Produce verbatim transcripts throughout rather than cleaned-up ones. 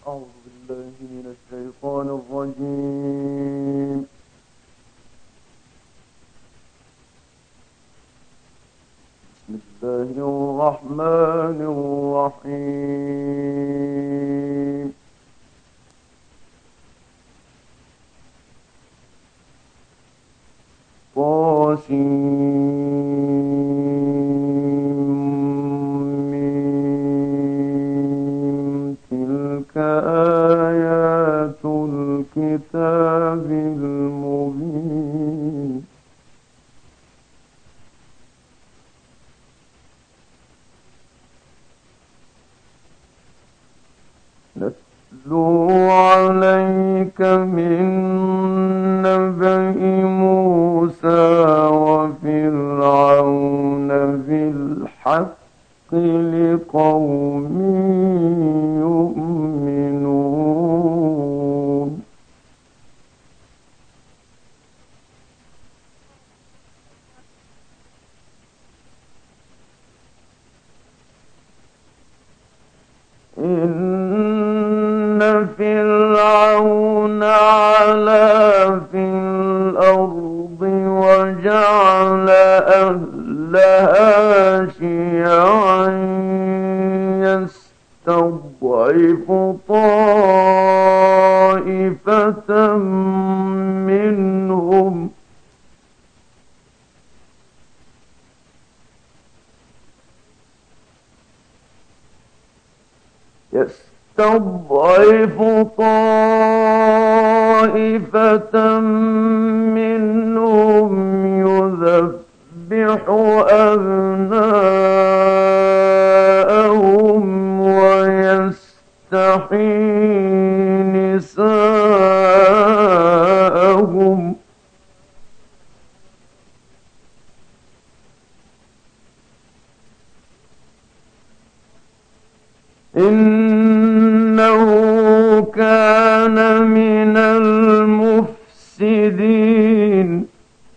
أعوذ بالله من الشيطان الرجيم. بسم الله الرحمن الرحيم. طاسيم تلك آيات الكتاب المبين. نتلو عليك من نبأ موسى وفرعون بالحق لقوم يؤمنون. إن فرعون علا في الأرض وجعل أهلها شيعا يستضعف طائفة منهم يستضعف طائفة منهم يذبح أبناءهم ويستحيي نساءهم إنه كان من المفسدين.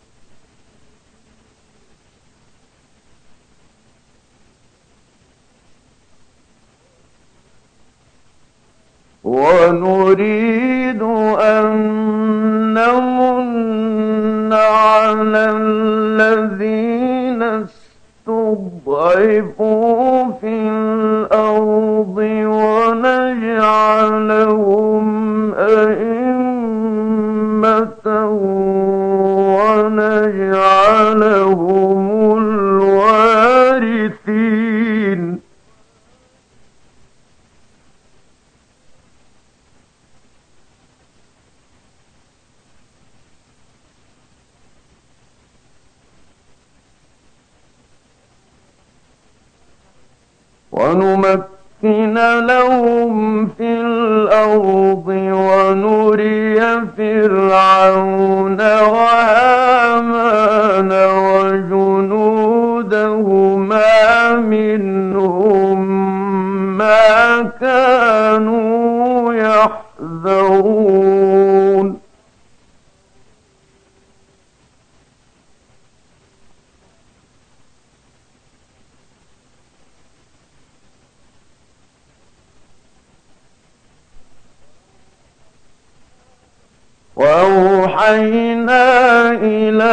ونريد أن نمن على الذين استضعفوا في الأرض ونجعلهم أئمة ونجعلهم الوارثين. ونمكن لهم في الأرض ونري فرعون وهامان وجنودهما منهم ما كانوا يحذرون. وأوحينا إلى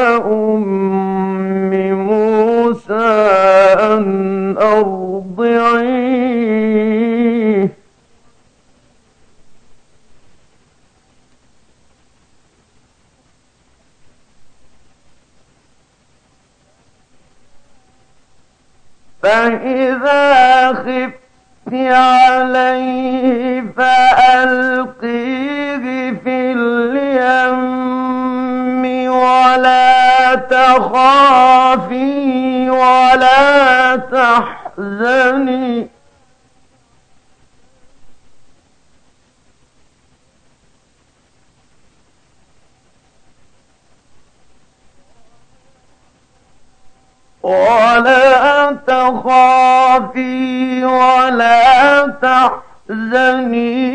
أم موسى أن أرضعيه فإذا خفت عليه فألقيه في اليم ولا تخافي ولا تحزني ولا تخافي ولا تحزني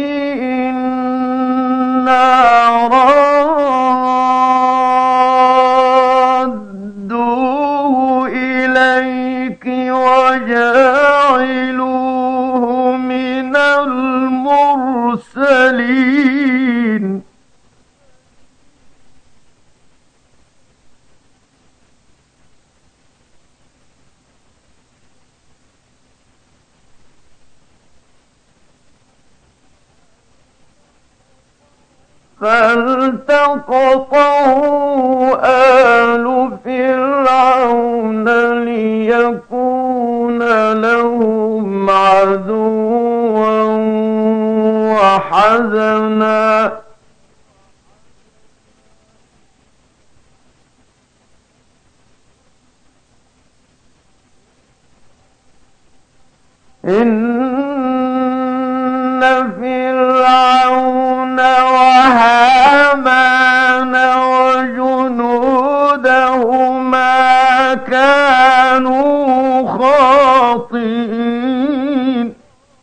إنا رادوه إليك وجاعلوه من المرسلين. فالتقطه آل فرعون ليكون لهم عدوا وحزنا إن فرعون وهامان وجنودهما كانوا خاطئين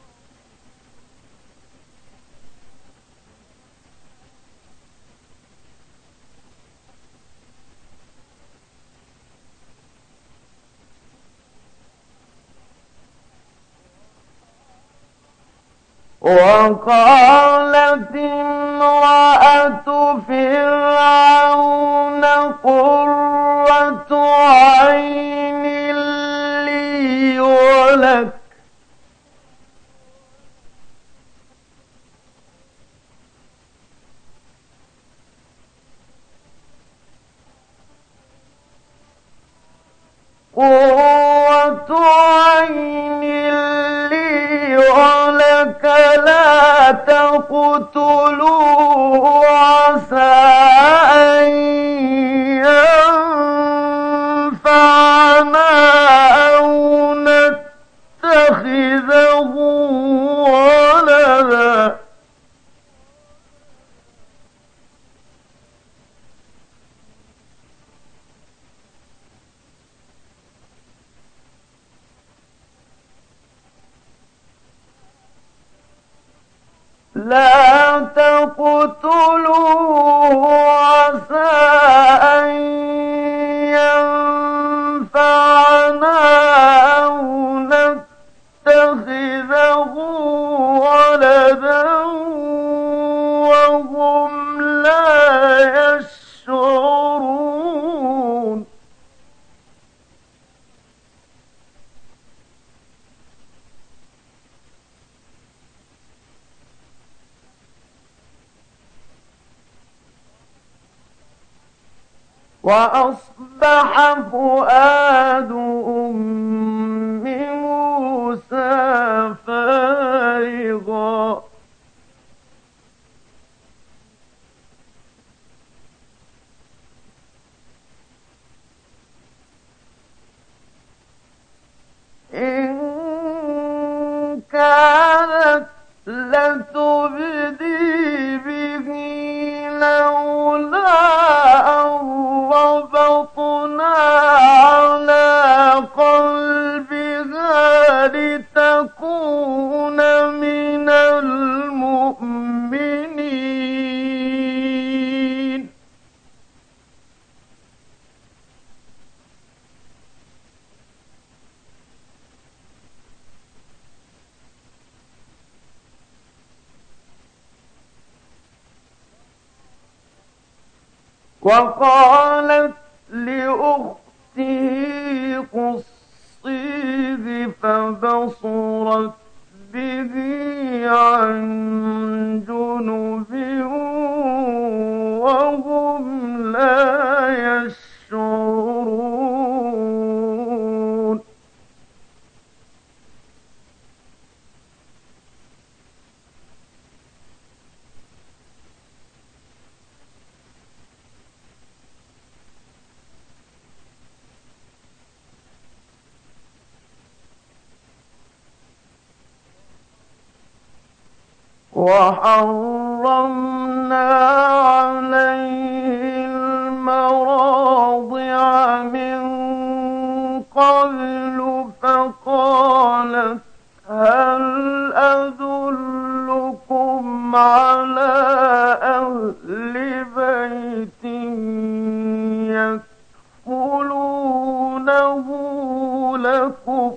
وقالت امرأة فرعون قرة عين لي ولك قرة عين لي ولك لا تقتلوه عسى أن ينفعنا أو نتخذه ولدا لا تقتلوه عسى أن ينفعنا أو نتخذه ولدا وهم لا يشعرون وأصبح فؤاد أم موسى فارغا إن كانت لتبدي به لولا ربطنا على قلبها لتكون من المؤمنين وقالت لأخته قصيه فبصرت به عن جنب وهم لا يشعرون وحرمنا عليه المراضع من قبل فقالت هل أدلكم على أهل بيت يكفلونه لكم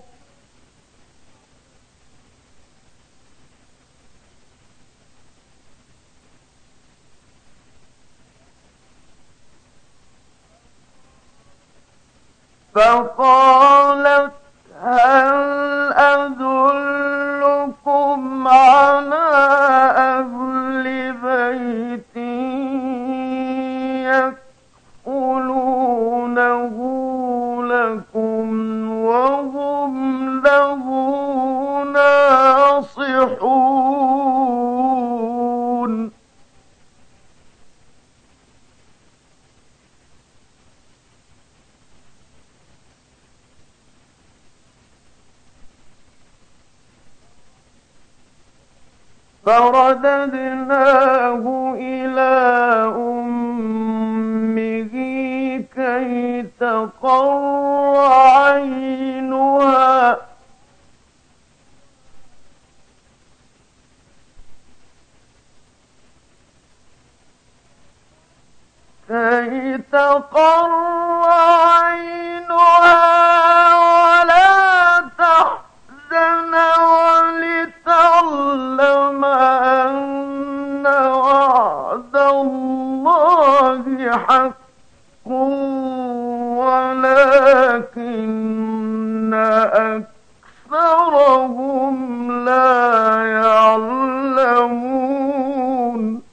فقالت هل أدلكم على أهل بيت فرددناه إلى أمه كي تقر عينها كي تقر عينها ولا تحزن ولتعلم أن وعد الله حق ولكن أكثرهم لا يعلمون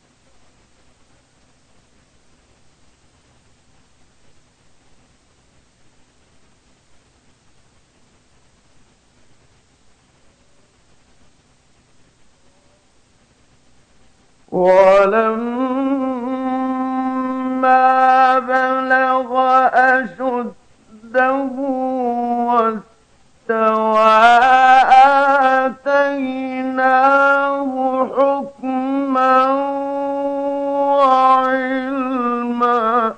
ولما بلغ أشده واستوى آتيناه حكما وعلما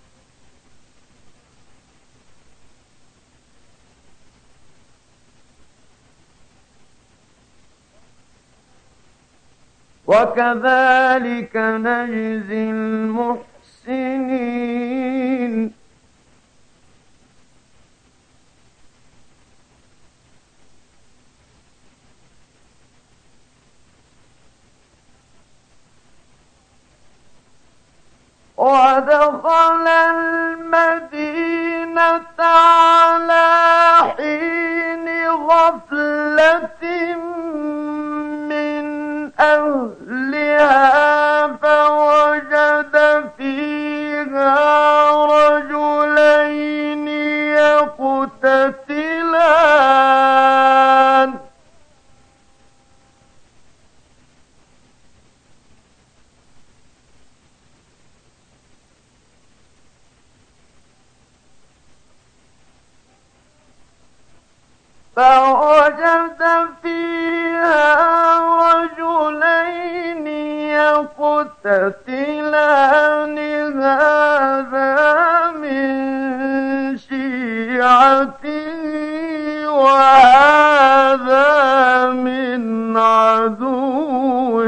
وكذلك نجزي المحسنين ودخل المدينة على حين غفلة من أهلها فوجد فيها رجلين يقتتلان فوجد فيها رجلين يقتتلان هذا من شيعته وهذا من عدوه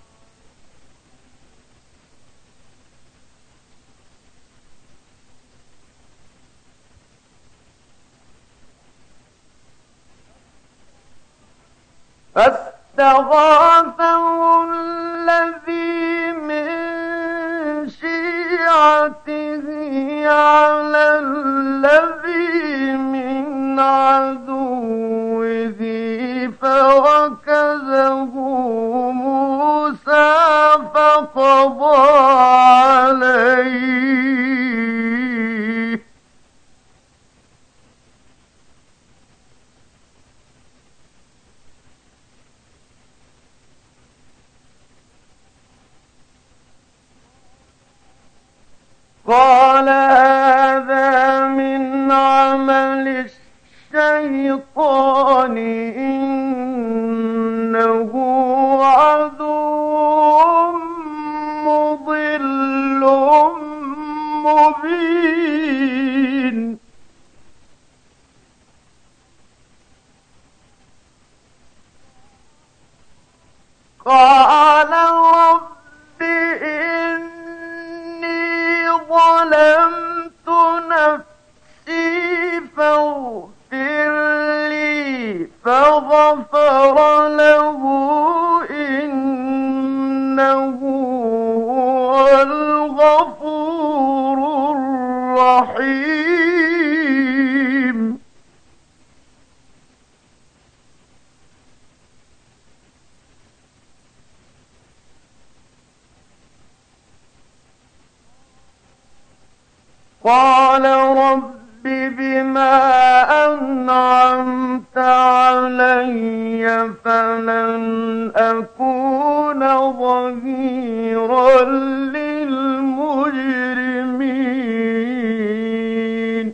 فاستغاثه الذي من شيعته على الذي من عدوه فوكزه موسى فقضى عليه قال هذا من عمل الشيطان إنه عدو مضل مبين قال رب إني ظلمت نفسي فاغفر لي فغفر له إنه هو الغفور الرحيم قال رب بما أنعمت علي فلن أكون ظهيرا للمجرمين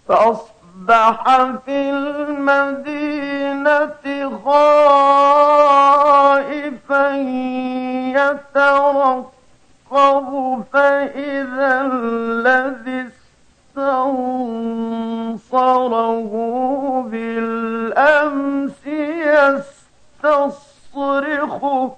فأصبح في المدينة خائفا يترقب فإذا الذي استنصره بالأمس يستصرخه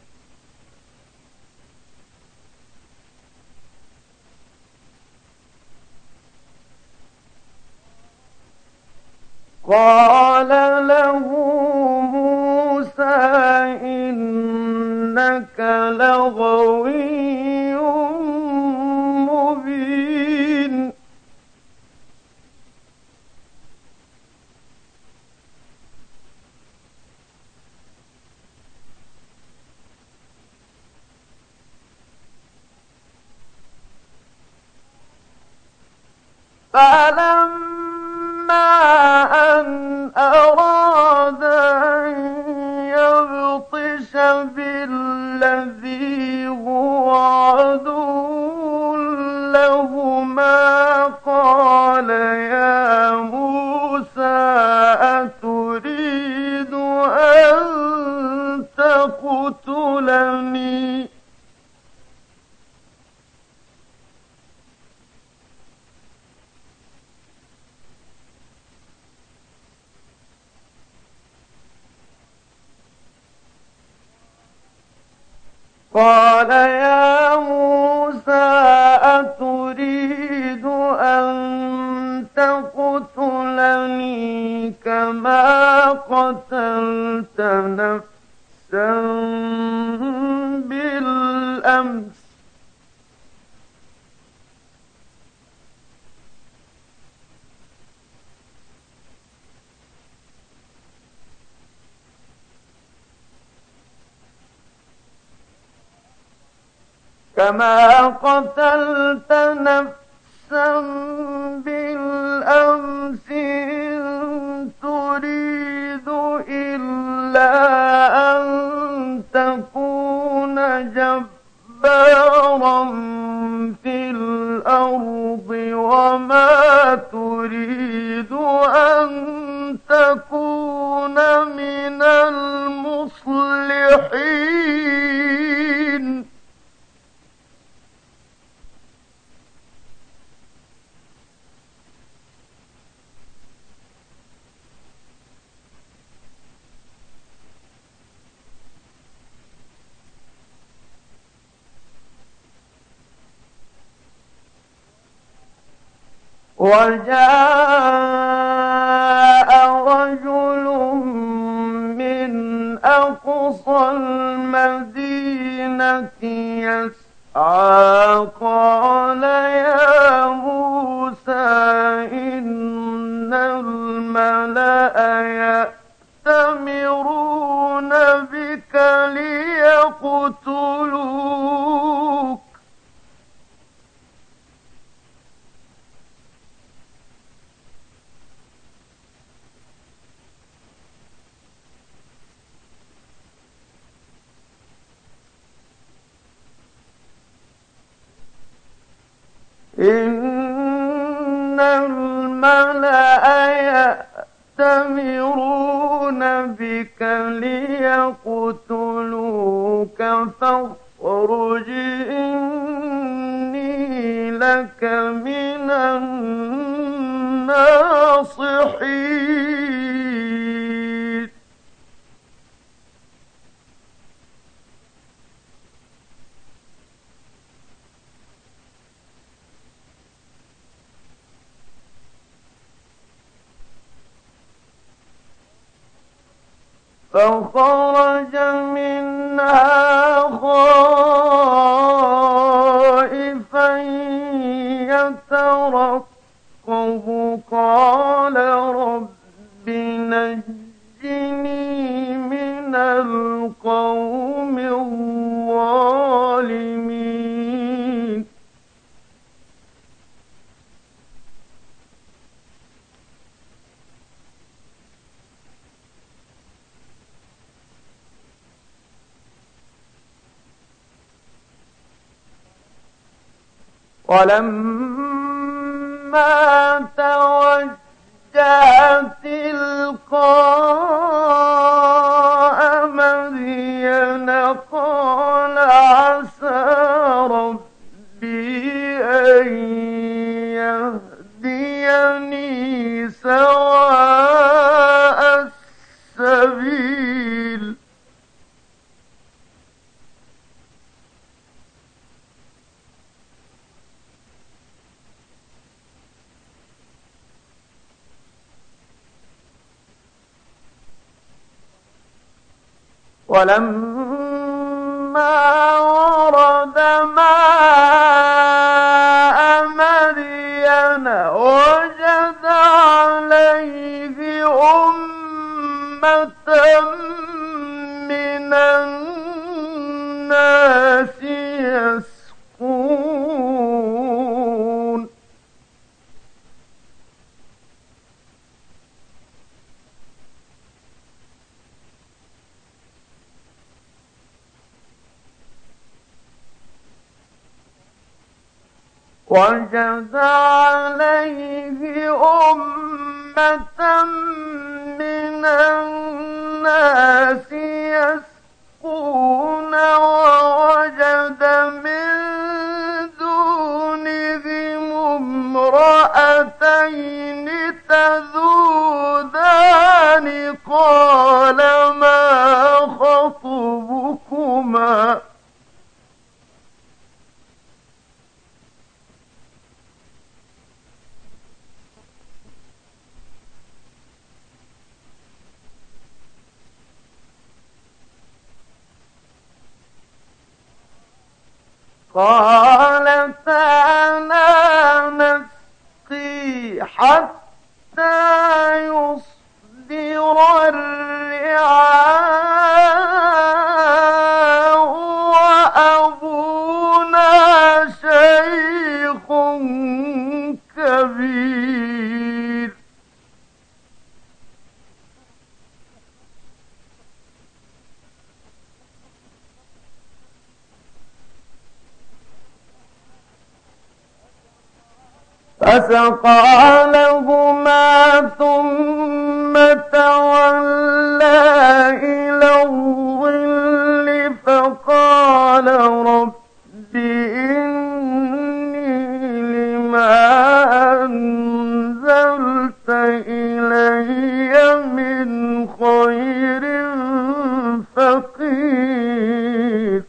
قال له موسى إنك لغوي مبين فلما أن أراد أن يبطش بالذي هو عدو لهما قال يا موسى أتريد أن تقتلني قال يا موسى أتريد أن تقتلني كما قتلت نفسا بالأمس كما قتلت نفسا بالأمس إن تريد إلا أن تكون جبارا في الأرض وما تريد أن تكون من المصلحين وجاء رجل من أقصى المدينة يسعى قال يا موسى إن الملأ يأتمرون بك ليقتلوك إن الملأ يأتمرون بك ليقتلوك فاخرج إني لك من الناصحين فخرج منها خائفا يترقب قال رب نجني من القوم الظالمين ولما توجه تلقاء مدين قال عسى ربي أن يهديني سواء السبيل ولما ورد ماء مدين وجد عليه أمة من الناس يسقون وجد عليه أمة من الناس يسقون ووجد من دونهم امرأتين تذودان قال ما خطبكما قالتا لا نسقي حتى يصدر الرعاء وأبونا شيخ كبير فسقى لهما ثم تولى إلى الظل فقال رب إني لما أنزلت إلي من خير فقير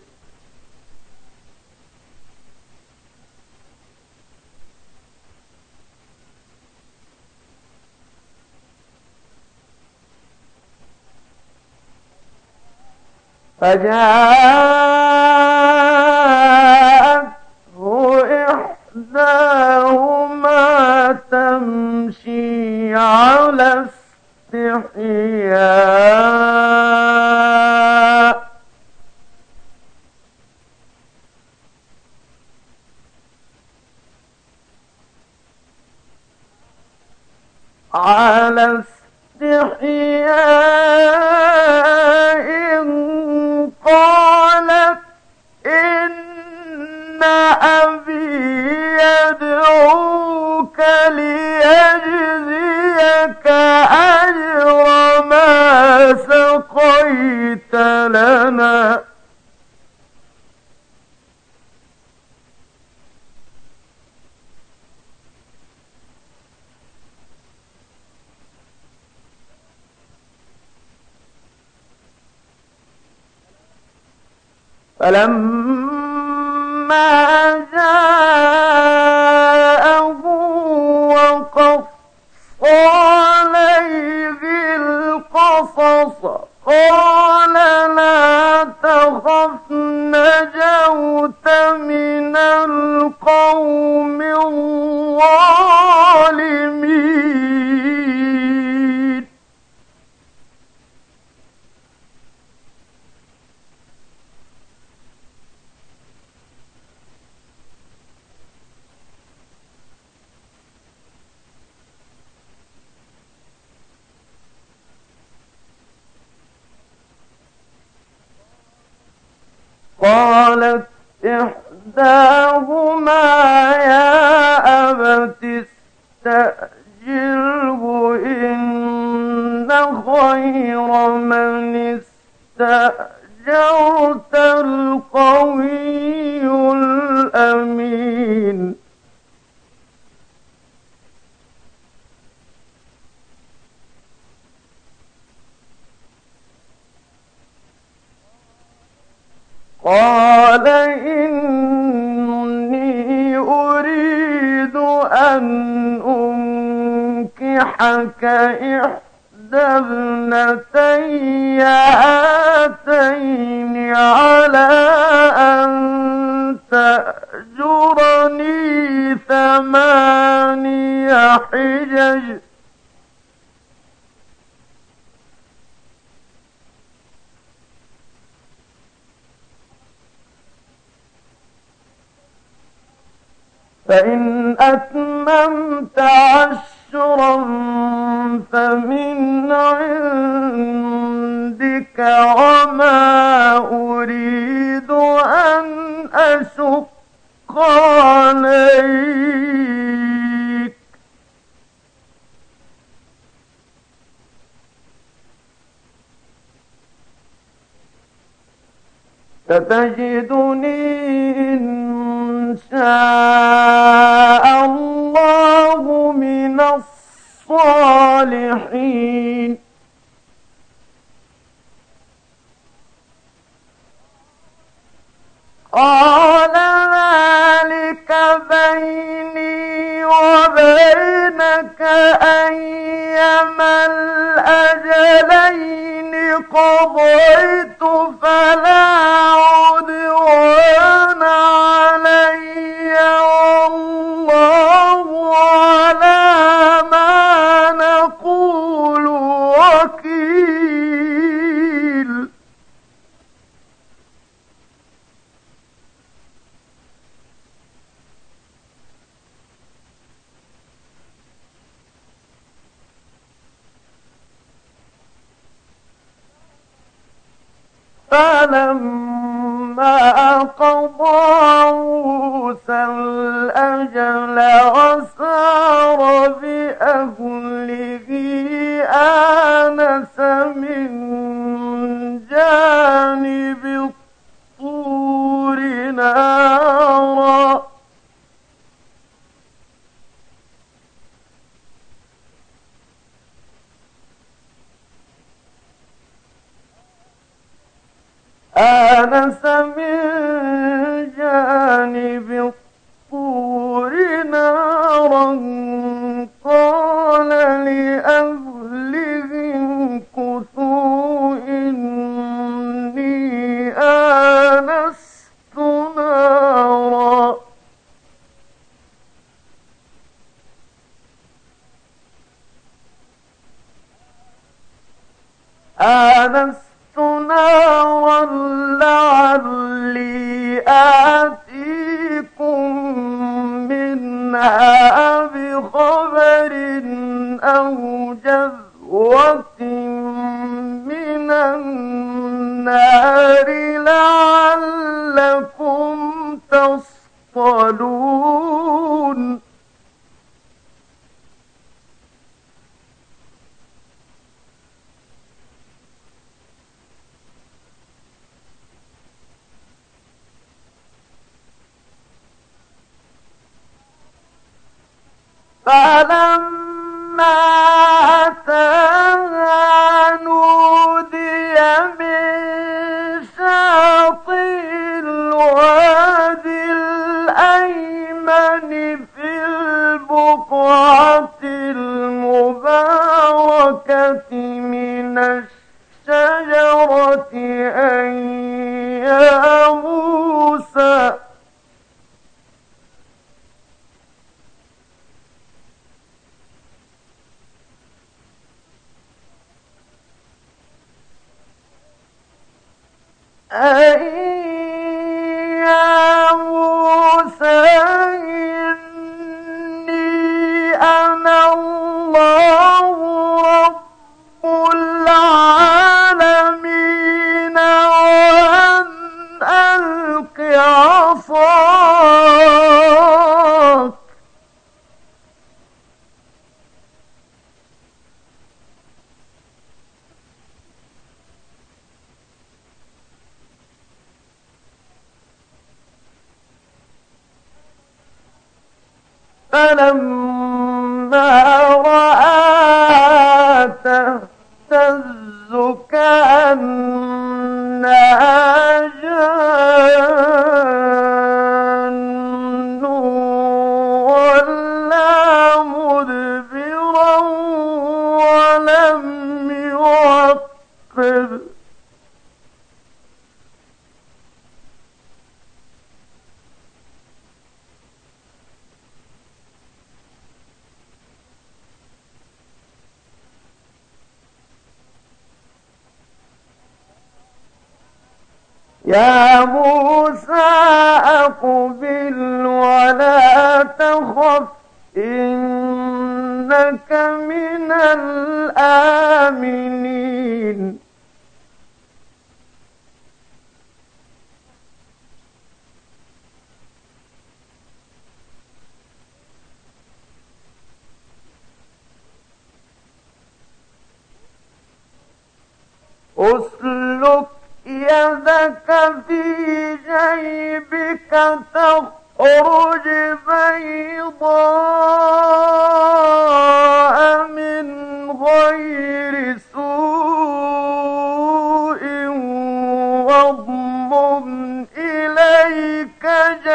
فجاءته إحداهما تمشي على استحياء على استحياء قالت إن أبي يدعوك ليجزيك أجر ما سقيت لنا فلما جاءه وقص عليه القصص قال لا تخف نجوت من القوم الظالمين قالت إحداهما يا أبت فاستأجره إن خير من استأجرت القوي الأمين قال إني أريد أن أنكحك إحدى ابنتي هاتين على أن تأجرني ثماني حجج فإن أتممت عشرا فمن عندك وما أريد أن أشق عليك ستجدني إن شاء الله من الصالحين قال ذلك بيني وبينك أيما الأجلين قضيت فلا عدوان علي والله على ما نقول وكيل فلما قضى موسى الأجل وسار بأهله آنس من جانب الطور نارا آنس من جانب الطور نارا قال لأهلهم كثوا إني آنست نارا آنست نارا لعلي آتيكم منها بخبر أو جذوة من النار لعلكم تصطلون فلما أتاها نودي من شاطئ الوادي الأيمن في البقعة المباركة من الشجرة أن يا موسى أي يا موسى إني أنا الله رب العالمين وأن ألق عصاك فلما رآها تهتز كأنها جان ولا مدبرا ولم يعقب. يا موسى أقبل ولا تخف إنك من الآمنين. أسلك يدك في جيبك تخرج بيضاء من غير سوء واضمم إليك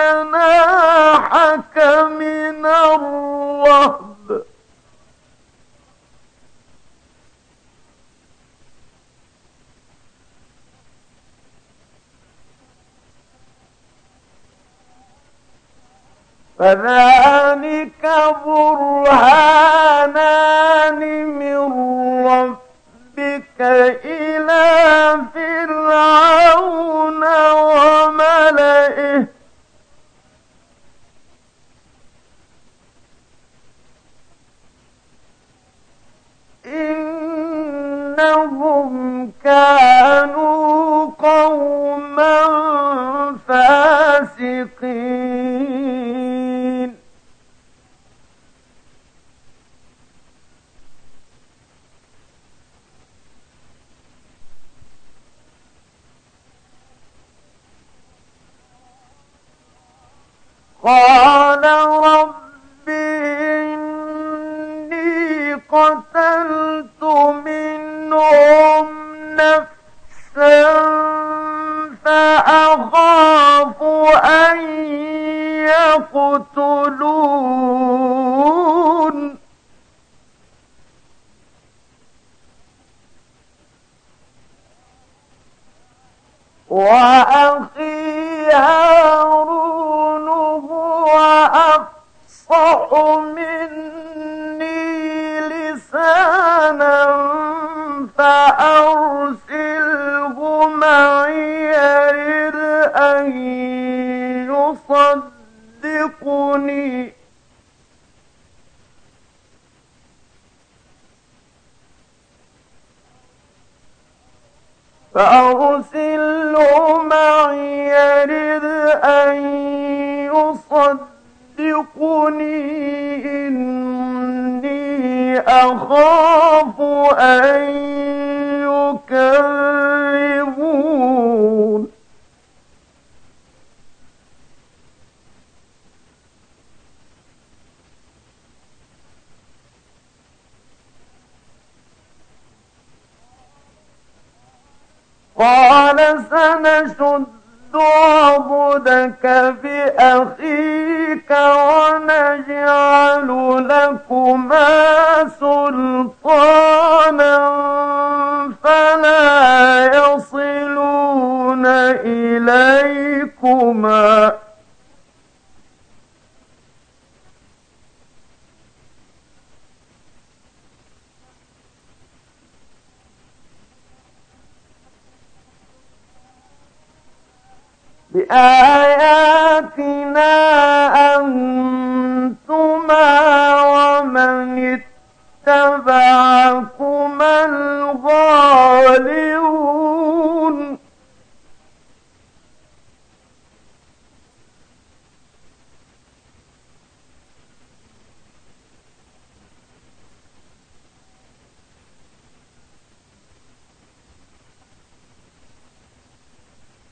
جناحك من الرهب. فذلك برهانان من ربك إلى فرعون وملئه إنهم كانوا قوما فاسقين. قال رب إني قتلت منهم نفسا فأخاف أن يقتلون وأخي هارون هو أفصح مني لسانا فأرسله معي يرد أن يصدقني فأرسله معي يرد أن يصدقني إني أخاف أن يكذبون. قال سنشد عضدك بأخيك ونجعل لكما سلطانا فلا يصلون إليكما بآياتنا أنتما ومن اتبعكما الغالبون.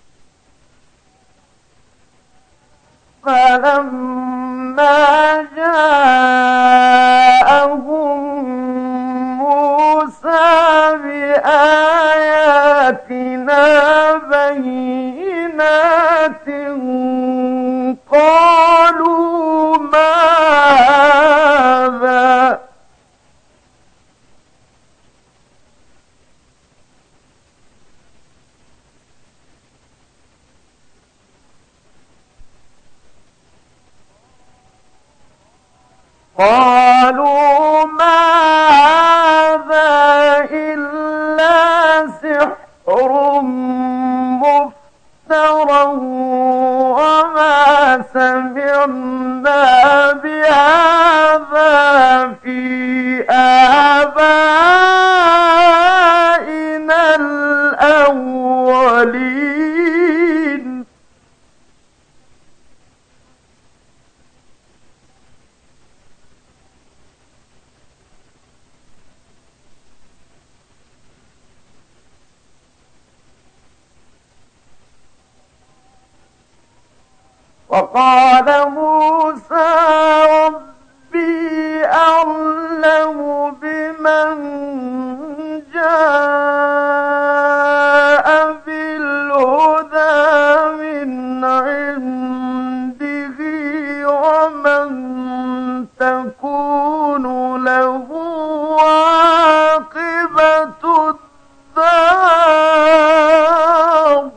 فلما جاء موسى بآياتنا بينات قالوا ما هذا قالوا ما هذا إلا سحر مفترى وما سمعنا بهذا في آبائنا الأولين وقال موسى ربي أعلم بمن جاء بالهدى من عنده ومن تكون له عاقبة الدار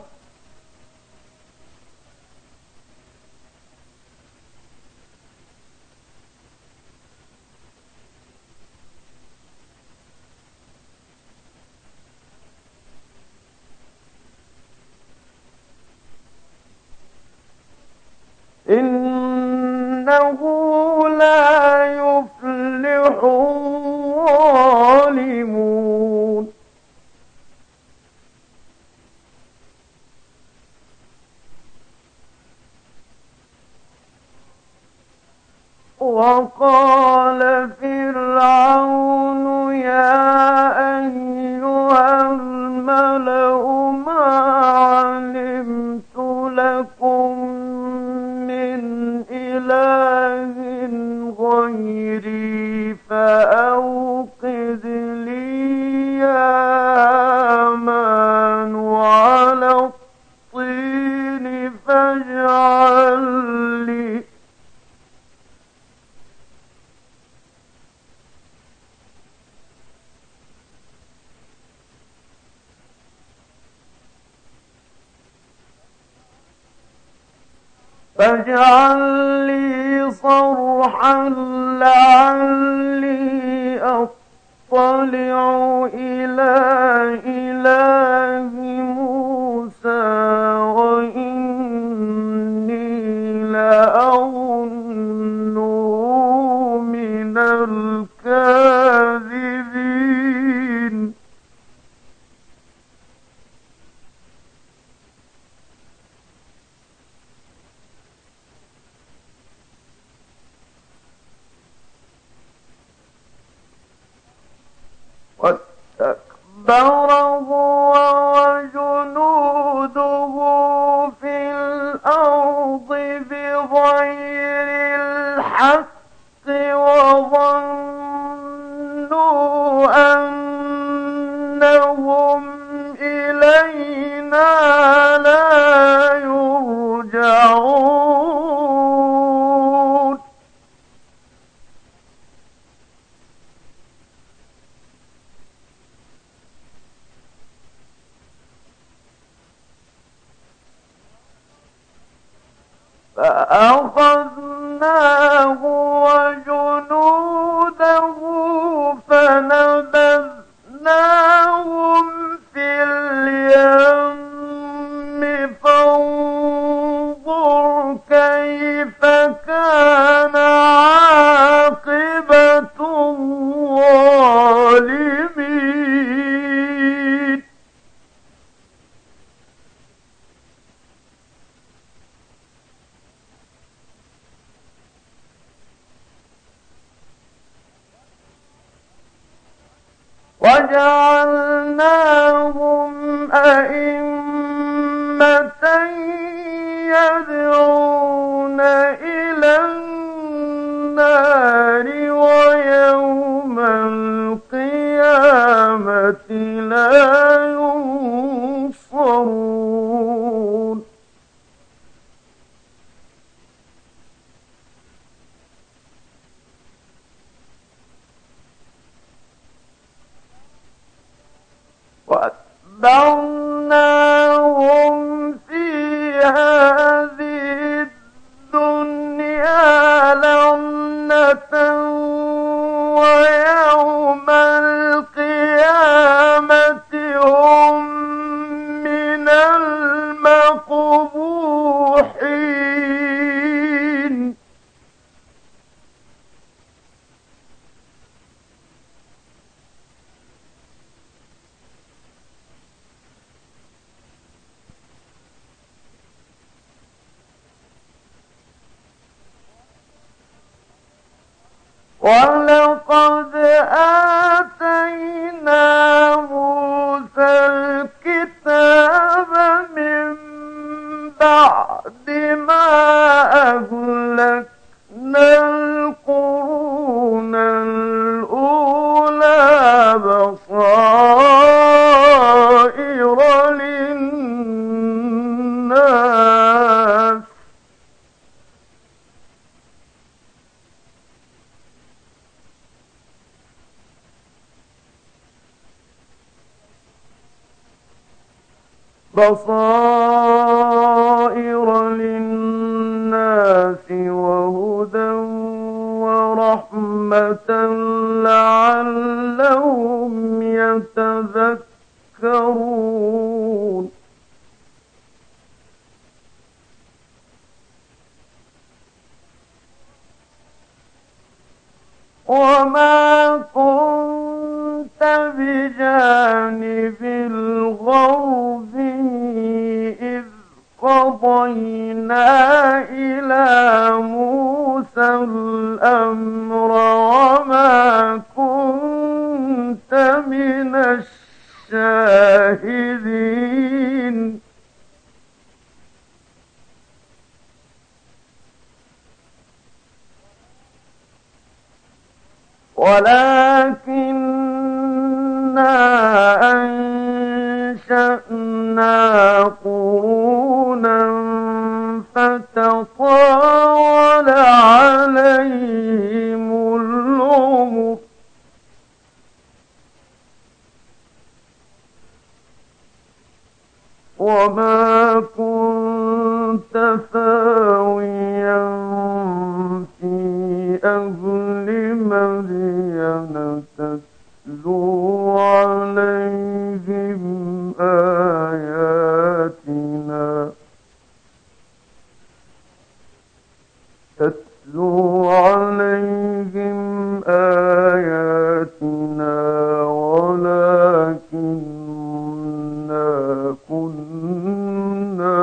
إنه لا يفلح الظالمون وقال فرعون يا أيها الملأ ما علمت لكم من إله غيري فأوقد لي يا هامان على الطين فاجعل لي فاجعل لي صرحا لعلي أطلع إلى إله موسى وإني لأظنه من الكاذبين واستكبر هو وجنوده في الأرض بغير الحق وظنوا أنهم إلينا لا يرجعون فأخذناه وجنوده فنبذناهم في اليم فانظر كيف كان عاقبة الظالمين وجعلناهم أئمة يدعون إلى النار ولقد آتينا موسى الكتاب من بعد ما أهلكنا القرون الأولى بصائر للناس بصائر للناس وهدى ورحمة لعلهم يتذكرون وما كنت بجانب الغربي إذ قضينا إلى موسى الأمر وما كنت من الشاهدين ولكننا أنشأنا قرونا فتطاول عليهم العمر وما كنت ثاويا في أهل مدين تتلو عليهم آياتنا تتلو عليهم آياتنا ولكننا كنا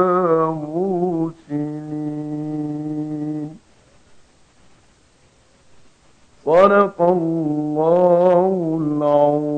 مرسلين صدق الله العظيم